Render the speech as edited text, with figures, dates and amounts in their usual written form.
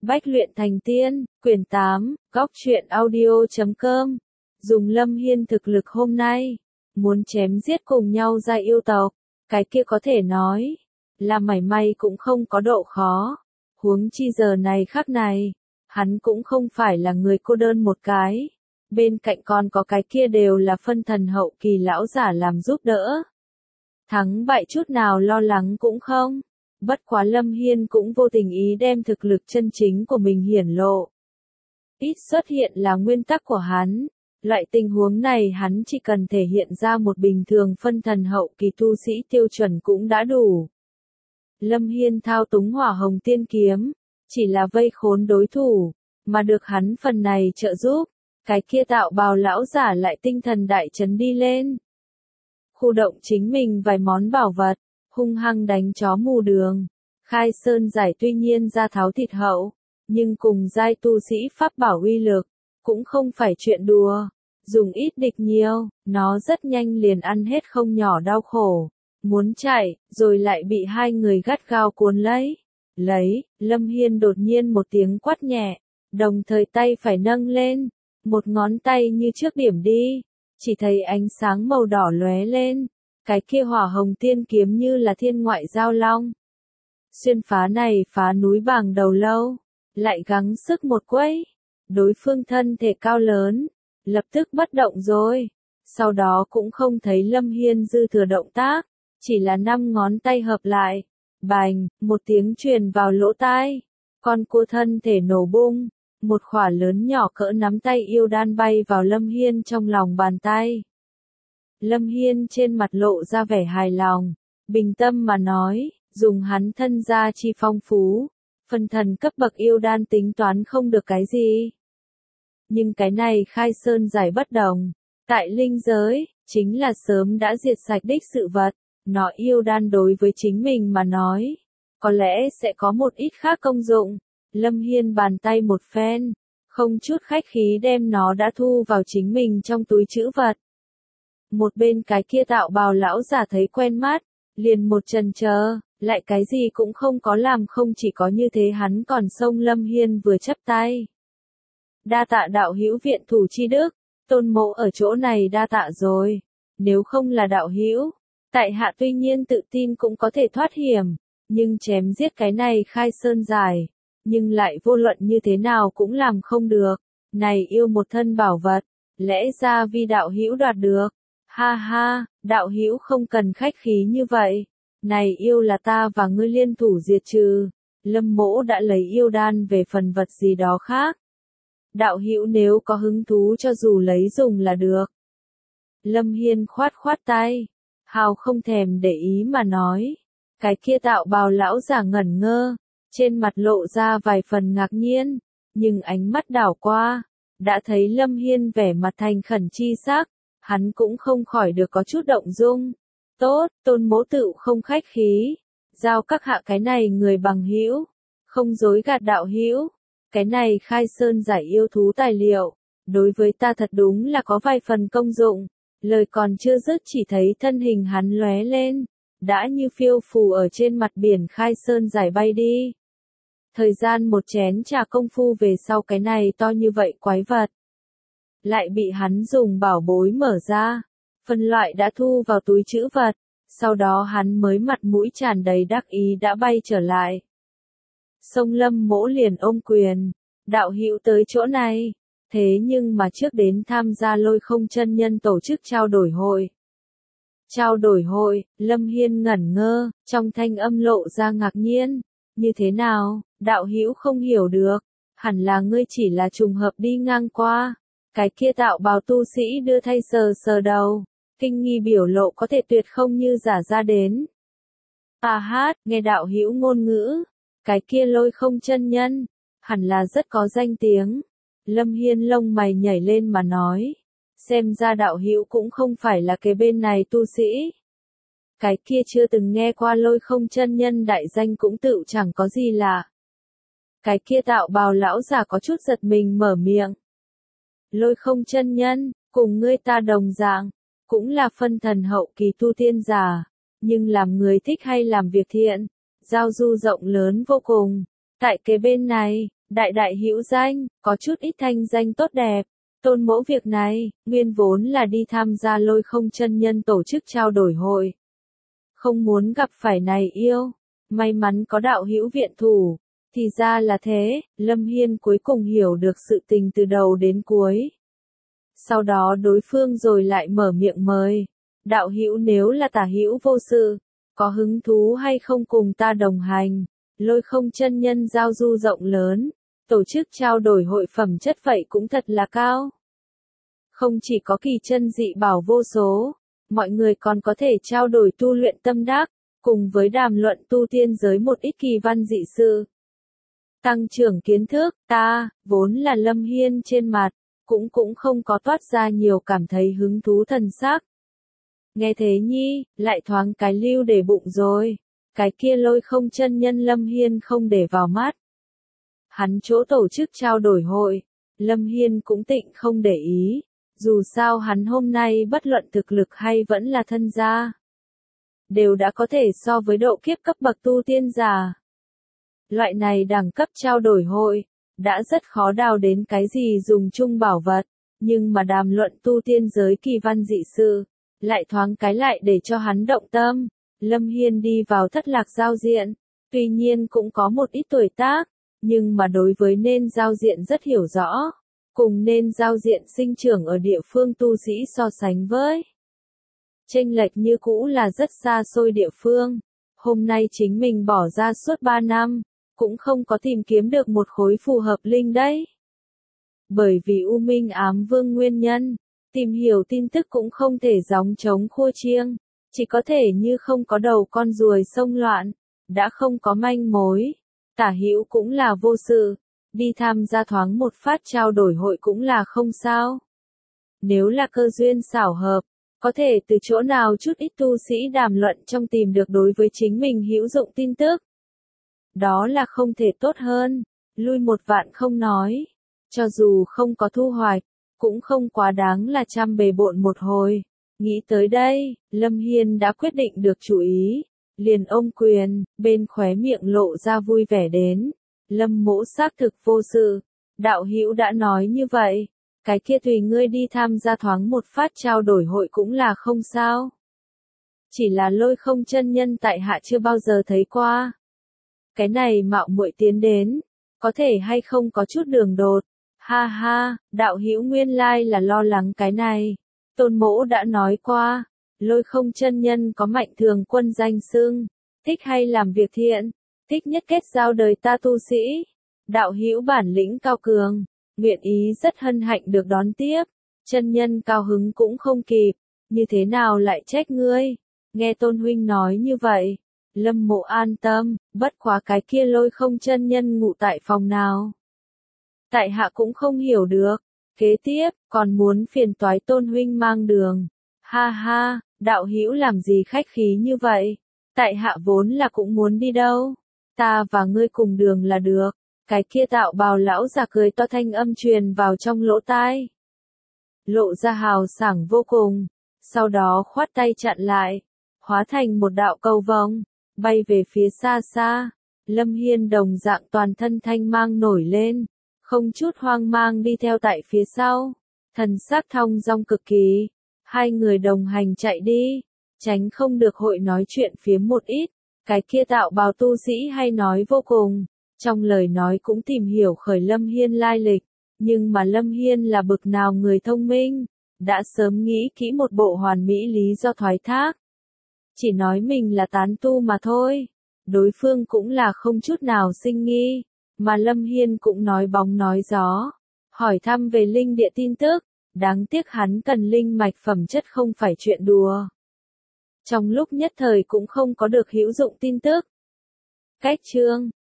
Bách luyện thành tiên, quyển 8, góc truyện audio.com. Dùng Lâm Hiên thực lực hôm nay, muốn chém giết cùng nhau ra yêu tộc, cái kia có thể nói là mảy may cũng không có độ khó. Huống chi giờ này khắc này, hắn cũng không phải là người cô đơn một cái, bên cạnh còn có cái kia đều là phân thần hậu kỳ lão giả làm giúp đỡ. Thắng bại chút nào lo lắng cũng không. Bất quá Lâm Hiên cũng vô tình ý đem thực lực chân chính của mình hiển lộ. Ít xuất hiện là nguyên tắc của hắn. Loại tình huống này hắn chỉ cần thể hiện ra một bình thường phân thần hậu kỳ tu sĩ tiêu chuẩn cũng đã đủ. Lâm Hiên thao túng hỏa hồng tiên kiếm, chỉ là vây khốn đối thủ, mà được hắn phần này trợ giúp, cái kia tạo bào lão giả lại tinh thần đại chấn đi lên. Khu động chính mình vài món bảo vật, hung hăng đánh chó mù đường. Khai Sơn giải tuy nhiên ra tháo thịt hậu, nhưng cùng giai tu sĩ pháp bảo uy lực, cũng không phải chuyện đùa. Dùng ít địch nhiều, nó rất nhanh liền ăn hết không nhỏ đau khổ. Muốn chạy, rồi lại bị hai người gắt gao cuốn lấy. Lâm Hiên đột nhiên một tiếng quát nhẹ, đồng thời tay phải nâng lên, một ngón tay như trước điểm đi, chỉ thấy ánh sáng màu đỏ lóe lên, cái kia hỏa hồng tiên kiếm như là thiên ngoại giao long. Xuyên phá này phá núi bàng đầu lâu, lại gắng sức một quấy, đối phương thân thể cao lớn, lập tức bất động rồi, sau đó cũng không thấy Lâm Hiên dư thừa động tác, chỉ là 5 ngón tay hợp lại, bành, một tiếng truyền vào lỗ tai, con cua thân thể nổ bung, một khỏa lớn nhỏ cỡ nắm tay yêu đan bay vào Lâm Hiên trong lòng bàn tay. Lâm Hiên trên mặt lộ ra vẻ hài lòng, bình tâm mà nói, dùng hắn thân gia chi phong phú, phân thần cấp bậc yêu đan tính toán không được cái gì. Nhưng cái này Khai Sơn giải bất đồng, tại linh giới, chính là sớm đã diệt sạch đích sự vật, nó yêu đan đối với chính mình mà nói, có lẽ sẽ có một ít khác công dụng. Lâm Hiên bàn tay một phen, không chút khách khí đem nó đã thu vào chính mình trong túi trữ vật. Một bên cái kia tạo bào lão giả thấy quen mắt, liền một chần chờ, lại cái gì cũng không có làm, không chỉ có như thế hắn còn xông Lâm Hiên vừa chắp tay. Đa tạ đạo hữu viện thủ chi đức, tôn mộ ở chỗ này đa tạ rồi, nếu không là đạo hữu, tại hạ tuy nhiên tự tin cũng có thể thoát hiểm, nhưng chém giết cái này Khai Sơn giải, nhưng lại vô luận như thế nào cũng làm không được, này yêu một thân bảo vật, lẽ ra vì đạo hữu đoạt được. Ha ha, đạo hữu không cần khách khí như vậy, này yêu là ta và ngươi liên thủ diệt trừ, Lâm mỗ đã lấy yêu đan về phần vật gì đó khác. Đạo hữu nếu có hứng thú cho dù lấy dùng là được. Lâm Hiên khoát tay, hào không thèm để ý mà nói, cái kia tạo bào lão giả ngẩn ngơ, trên mặt lộ ra vài phần ngạc nhiên, nhưng ánh mắt đảo qua, đã thấy Lâm Hiên vẻ mặt thành khẩn chi sắc. Hắn cũng không khỏi được có chút động dung. Tốt, tôn mỗ tự không khách khí. Giao các hạ cái này người bằng hữu, không dối gạt đạo hữu. Cái này Khai Sơn giải yêu thú tài liệu, đối với ta thật đúng là có vài phần công dụng. Lời còn chưa dứt chỉ thấy thân hình hắn lóe lên, đã như phiêu phù ở trên mặt biển Khai Sơn giải bay đi. Thời gian một chén trà công phu về sau cái này to như vậy quái vật, lại bị hắn dùng bảo bối mở ra, phân loại đã thu vào túi trữ vật, sau đó hắn mới mặt mũi tràn đầy đắc ý đã bay trở lại. Sông Lâm mỗ liền ôm quyền, đạo hữu tới chỗ này, thế nhưng mà trước đến tham gia Lôi Không chân nhân tổ chức trao đổi hội. Trao đổi hội, Lâm Hiên ngẩn ngơ, trong thanh âm lộ ra ngạc nhiên, như thế nào, đạo hữu không hiểu được, hẳn là ngươi chỉ là trùng hợp đi ngang qua. Cái kia tạo bào tu sĩ đưa thay sờ đầu, kinh nghi biểu lộ có thể tuyệt không như giả ra đến. Nghe đạo hữu ngôn ngữ, cái kia Lôi Không chân nhân, hẳn là rất có danh tiếng. Lâm Hiên lông mày nhảy lên mà nói, xem ra đạo hữu cũng không phải là cái bên này tu sĩ. Cái kia chưa từng nghe qua Lôi Không chân nhân đại danh cũng tự chẳng có gì lạ. Cái kia tạo bào lão già có chút giật mình mở miệng. Lôi Không chân nhân, cùng ngươi ta đồng dạng, cũng là phân thần hậu kỳ tu tiên giả, nhưng làm người thích hay làm việc thiện, giao du rộng lớn vô cùng. Tại cái bên này, đại đại hữu danh, có chút ít thanh danh tốt đẹp. Tôn Mỗ việc này, nguyên vốn là đi tham gia Lôi Không chân nhân tổ chức trao đổi hội. Không muốn gặp phải này yêu, may mắn có đạo hữu viện thủ. Thì ra là thế, Lâm Hiên cuối cùng hiểu được sự tình từ đầu đến cuối. Sau đó đối phương rồi lại mở miệng mời. Đạo hữu nếu là tả hữu vô sự, có hứng thú hay không cùng ta đồng hành? Lôi Không chân nhân giao du rộng lớn, tổ chức trao đổi hội phẩm chất vậy cũng thật là cao. Không chỉ có kỳ chân dị bảo vô số, mọi người còn có thể trao đổi tu luyện tâm đắc, cùng với đàm luận tu tiên giới một ít kỳ văn dị sự. Tăng trưởng kiến thức, ta, vốn là Lâm Hiên trên mặt, cũng không có toát ra nhiều cảm thấy hứng thú thần sắc. Nghe thế nhi, lại thoáng cái lưu để bụng rồi, cái kia Lôi Không chân nhân Lâm Hiên không để vào mắt. Hắn chỗ tổ chức trao đổi hội, Lâm Hiên cũng tịnh không để ý, dù sao hắn hôm nay bất luận thực lực hay vẫn là thân gia, đều đã có thể so với độ kiếp cấp bậc tu tiên giả. Loại này đẳng cấp trao đổi hội, đã rất khó đào đến cái gì dùng chung bảo vật, nhưng mà đàm luận tu tiên giới kỳ văn dị sự, lại thoáng cái lại để cho hắn động tâm. Lâm Hiên đi vào Thất Lạc giao diện, tuy nhiên cũng có một ít tuổi tác, nhưng mà đối với nên giao diện rất hiểu rõ, cùng nên giao diện sinh trưởng ở địa phương tu sĩ so sánh với. Chênh lệch như cũ là rất xa xôi địa phương, hôm nay chính mình bỏ ra suốt 3 năm, cũng không có tìm kiếm được một khối phù hợp linh đấy. Bởi vì U Minh Ám Vương nguyên nhân, tìm hiểu tin tức cũng không thể gióng trống khua chiêng, chỉ có thể như không có đầu con ruồi xông loạn, đã không có manh mối. Tả hữu cũng là vô sự, đi tham gia thoáng một phát trao đổi hội cũng là không sao. Nếu là cơ duyên xảo hợp, có thể từ chỗ nào chút ít tu sĩ đàm luận trong tìm được đối với chính mình hữu dụng tin tức. Đó là không thể tốt hơn, lui một vạn không nói, cho dù không có thu hoạch, cũng không quá đáng là trăm bề bộn một hồi. Nghĩ tới đây, Lâm Hiên đã quyết định được chủ ý, liền ôm quyền, bên khóe miệng lộ ra vui vẻ đến. Lâm Mỗ xác thực vô sự, đạo hữu đã nói như vậy, cái kia tùy ngươi đi tham gia thoáng một phát trao đổi hội cũng là không sao. Chỉ là Lôi Không chân nhân tại hạ chưa bao giờ thấy qua. Cái này mạo muội tiến đến, có thể hay không có chút đường đột. Ha ha, đạo hữu nguyên lai là lo lắng cái này. Tôn Mỗ đã nói qua, Lôi Không chân nhân có mạnh thường quân danh xưng, thích hay làm việc thiện, thích nhất kết giao đời ta tu sĩ. Đạo hữu bản lĩnh cao cường, nguyện ý rất hân hạnh được đón tiếp. Chân nhân cao hứng cũng không kịp, như thế nào lại trách ngươi? Nghe Tôn huynh nói như vậy, Lâm Mộ an tâm, bất quá cái kia Lôi Không chân nhân ngủ tại phòng nào? Tại hạ cũng không hiểu được. Kế tiếp, còn muốn phiền toái Tôn huynh mang đường. Ha ha, đạo hữu làm gì khách khí như vậy? Tại hạ vốn là cũng muốn đi đâu. Ta và ngươi cùng đường là được. Cái kia tạo bào lão già cười to thanh âm truyền vào trong lỗ tai. Lộ ra hào sảng vô cùng. Sau đó khoát tay chặn lại. Hóa thành một đạo cầu vồng. Bay về phía xa xa. Lâm Hiên đồng dạng toàn thân thanh mang nổi lên. Không chút hoang mang đi theo tại phía sau. Thần sắc thong dong cực kỳ. Hai người đồng hành chạy đi. Tránh không được hội nói chuyện phiếm một ít. Cái kia tạo bào tu sĩ hay nói vô cùng. Trong lời nói cũng tìm hiểu khởi Lâm Hiên lai lịch. Nhưng mà Lâm Hiên là bực nào người thông minh. Đã sớm nghĩ kỹ một bộ hoàn mỹ lý do thoái thác. Chỉ nói mình là tán tu mà thôi. Đối phương cũng là không chút nào sinh nghi. Mà Lâm Hiên cũng nói bóng nói gió. Hỏi thăm về linh địa tin tức. Đáng tiếc hắn cần linh mạch phẩm chất không phải chuyện đùa. Trong lúc nhất thời cũng không có được hữu dụng tin tức. Cách chương